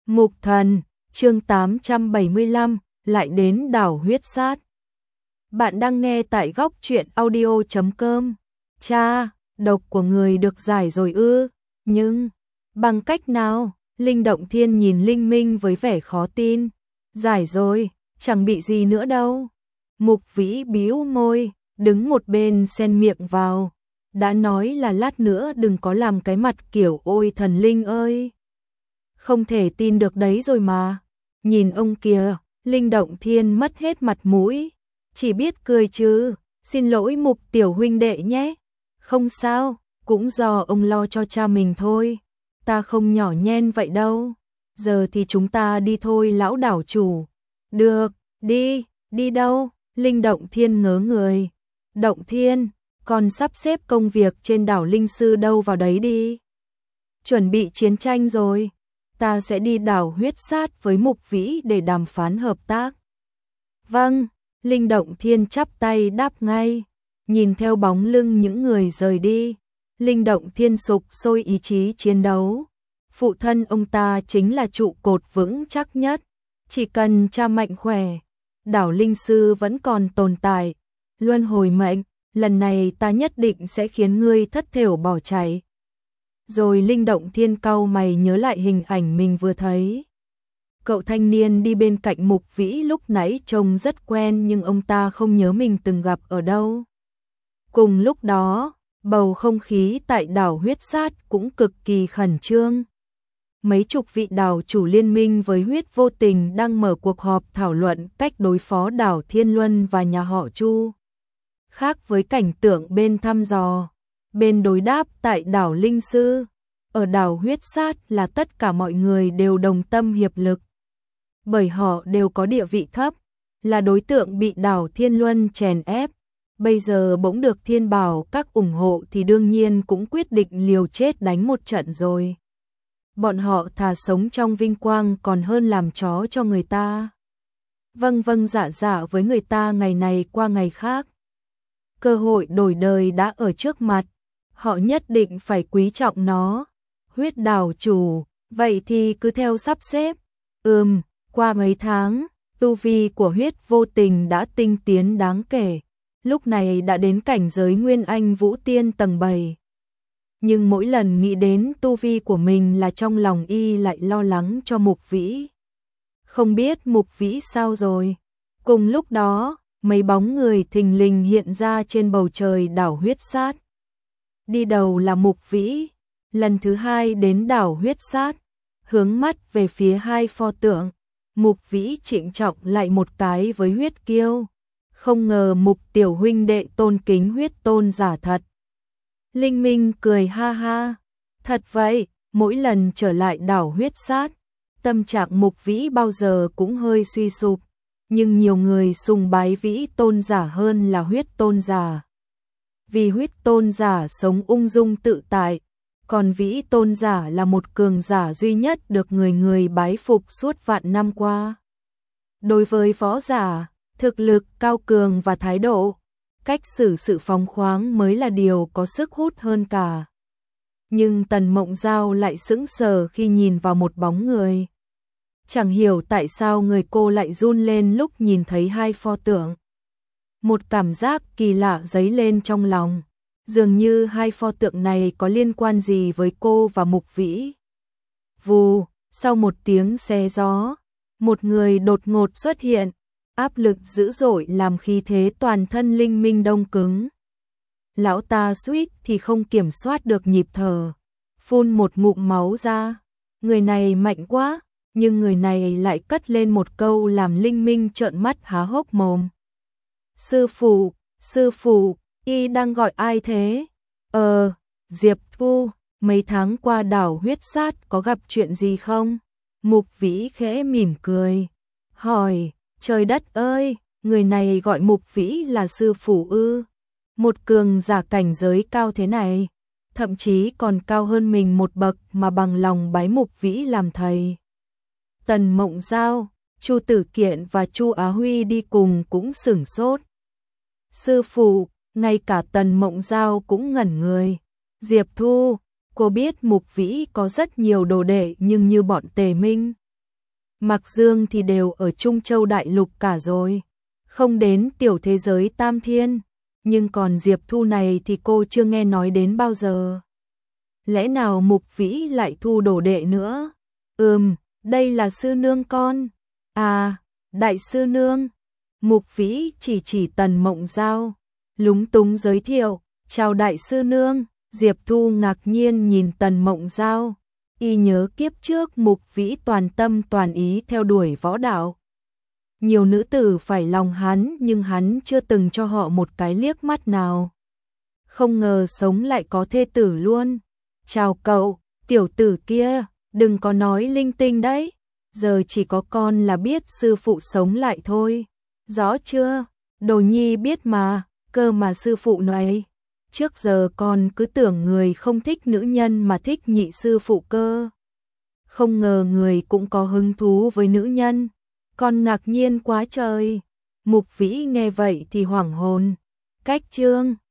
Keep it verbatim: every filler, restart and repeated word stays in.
Mục Thần, chương tám trăm bảy mươi lăm, lại đến đảo huyết sát. Bạn đang nghe tại góc truyện audio chấm com. Cha, độc của người được giải rồi ư? Nhưng, bằng cách nào? Linh Động Thiên nhìn Linh Minh với vẻ khó tin. Giải rồi, chẳng bị gì nữa đâu. Mục Vĩ bĩu môi, đứng một bên xen miệng vào. Đã nói là lát nữa đừng có làm cái mặt kiểu ôi thần linh ơi. Không thể tin được đấy rồi mà. Nhìn ông kìa, Linh Động Thiên mất hết mặt mũi. Chỉ biết cười chứ, xin lỗi Mục tiểu huynh đệ nhé. Không sao, cũng do ông lo cho cha mình thôi. Ta không nhỏ nhen vậy đâu. Giờ thì chúng ta đi thôi lão đảo chủ. Được, đi, đi đâu? Linh Động Thiên ngớ người. Động Thiên, còn sắp xếp công việc trên đảo Linh Sư đâu vào đấy đi. Chuẩn bị chiến tranh rồi. Ta sẽ đi đảo huyết sát với Mục Vĩ để đàm phán hợp tác. Vâng, Linh Động Thiên chắp tay đáp ngay. Nhìn theo bóng lưng những người rời đi, Linh Động Thiên sục sôi ý chí chiến đấu. Phụ thân ông ta chính là trụ cột vững chắc nhất. Chỉ cần cha mạnh khỏe, đảo Linh Sư vẫn còn tồn tại. Luân hồi mệnh, lần này ta nhất định sẽ khiến ngươi thất thểu bỏ chạy. Rồi Linh Động Thiên cau mày nhớ lại hình ảnh mình vừa thấy. Cậu thanh niên đi bên cạnh Mục Vĩ lúc nãy trông rất quen nhưng ông ta không nhớ mình từng gặp ở đâu. Cùng lúc đó, bầu không khí tại đảo huyết sát cũng cực kỳ khẩn trương. Mấy chục vị đảo chủ liên minh với huyết vô tình đang mở cuộc họp thảo luận cách đối phó đảo Thiên Luân và nhà họ Chu. Khác với cảnh tượng bên thăm dò, bên đối đáp tại đảo Linh Sư, ở đảo huyết sát là tất cả mọi người đều đồng tâm hiệp lực. Bởi họ đều có địa vị thấp, là đối tượng bị đảo Thiên Luân chèn ép. Bây giờ bỗng được Thiên Bảo các ủng hộ thì đương nhiên cũng quyết định liều chết đánh một trận rồi. Bọn họ thà sống trong vinh quang còn hơn làm chó cho người ta. Vâng vâng dạ dạ với người ta ngày này qua ngày khác. Cơ hội đổi đời đã ở trước mặt, họ nhất định phải quý trọng nó. Huyết đảo chủ, vậy thì cứ theo sắp xếp. Ừm, qua mấy tháng, tu vi của huyết vô tình đã tinh tiến đáng kể. Lúc này đã đến cảnh giới Nguyên Anh Vũ Tiên tầng bảy. Nhưng mỗi lần nghĩ đến tu vi của mình là trong lòng y lại lo lắng cho Mục Vĩ. Không biết Mục Vĩ sao rồi? Cùng lúc đó, mấy bóng người thình lình hiện ra trên bầu trời đảo huyết sát. Đi đầu là Mục Vĩ, lần thứ hai đến đảo huyết sát, hướng mắt về phía hai pho tượng. Mục Vĩ trịnh trọng lại một cái với huyết kiêu. Không ngờ Mục tiểu huynh đệ tôn kính huyết tôn giả thật. Linh Minh cười ha ha. Thật vậy, mỗi lần trở lại đảo huyết sát, tâm trạng Mục Vĩ bao giờ cũng hơi suy sụp. Nhưng nhiều người sùng bái Vĩ tôn giả hơn là huyết tôn giả. Vì huyết tôn giả sống ung dung tự tại, còn Vĩ tôn giả là một cường giả duy nhất được người người bái phục suốt vạn năm qua. Đối với võ giả, thực lực cao cường và thái độ, cách xử sự phóng khoáng mới là điều có sức hút hơn cả. Nhưng Tần Mộng Giao lại sững sờ khi nhìn vào một bóng người. Chẳng hiểu tại sao người cô lại run lên lúc nhìn thấy hai pho tượng. Một cảm giác kỳ lạ dấy lên trong lòng. Dường như hai pho tượng này có liên quan gì với cô và Mục Vĩ. Vù, sau một tiếng xé gió, một người đột ngột xuất hiện. Áp lực dữ dội làm khí thế toàn thân Linh Minh đông cứng. Lão ta suýt thì không kiểm soát được nhịp thở, phun một ngụm máu ra. Người này mạnh quá, nhưng người này lại cất lên một câu làm Linh Minh trợn mắt há hốc mồm. Sư phụ, sư phụ, y đang gọi ai thế? Ờ, Diệp Thu, mấy tháng qua đảo huyết sát có gặp chuyện gì không? Mục Vĩ khẽ mỉm cười, hỏi. Trời đất ơi, người này gọi Mục Vĩ là sư phụ ư? Một cường giả cảnh giới cao thế này, thậm chí còn cao hơn mình một bậc mà bằng lòng bái Mục Vĩ làm thầy. Tần Mộng Giao, Chu Tử Kiện và Chu Á Huy đi cùng cũng sửng sốt. Sư phụ, ngay cả Tần Mộng Giao cũng ngẩn người. Diệp Thu, cô biết Mục Vĩ có rất nhiều đồ đệ nhưng như bọn Tề Minh, Mặc Dương thì đều ở Trung Châu Đại Lục cả rồi, không đến tiểu thế giới Tam Thiên, nhưng còn Diệp Thu này thì cô chưa nghe nói đến bao giờ. Lẽ nào Mục Vĩ lại thu đồ đệ nữa? Ừm, đây là sư nương con. À, đại sư nương. Mục Vĩ chỉ chỉ Tần Mộng Giao, lúng túng giới thiệu, chào đại sư nương. Diệp Thu ngạc nhiên nhìn Tần Mộng Giao, y nhớ kiếp trước Mục Vĩ toàn tâm toàn ý theo đuổi võ đạo. Nhiều nữ tử phải lòng hắn nhưng hắn chưa từng cho họ một cái liếc mắt nào. Không ngờ sống lại có thê tử luôn. Chào cậu, tiểu tử kia, đừng có nói linh tinh đấy. Giờ chỉ có con là biết sư phụ sống lại thôi. Rõ chưa? Đồ nhi biết mà, cơ mà sư phụ nói. Trước giờ con cứ tưởng người không thích nữ nhân mà thích nhị sư phụ cơ. Không ngờ người cũng có hứng thú với nữ nhân. Con ngạc nhiên quá trời. Mục Vĩ nghe vậy thì hoảng hồn. Cách chương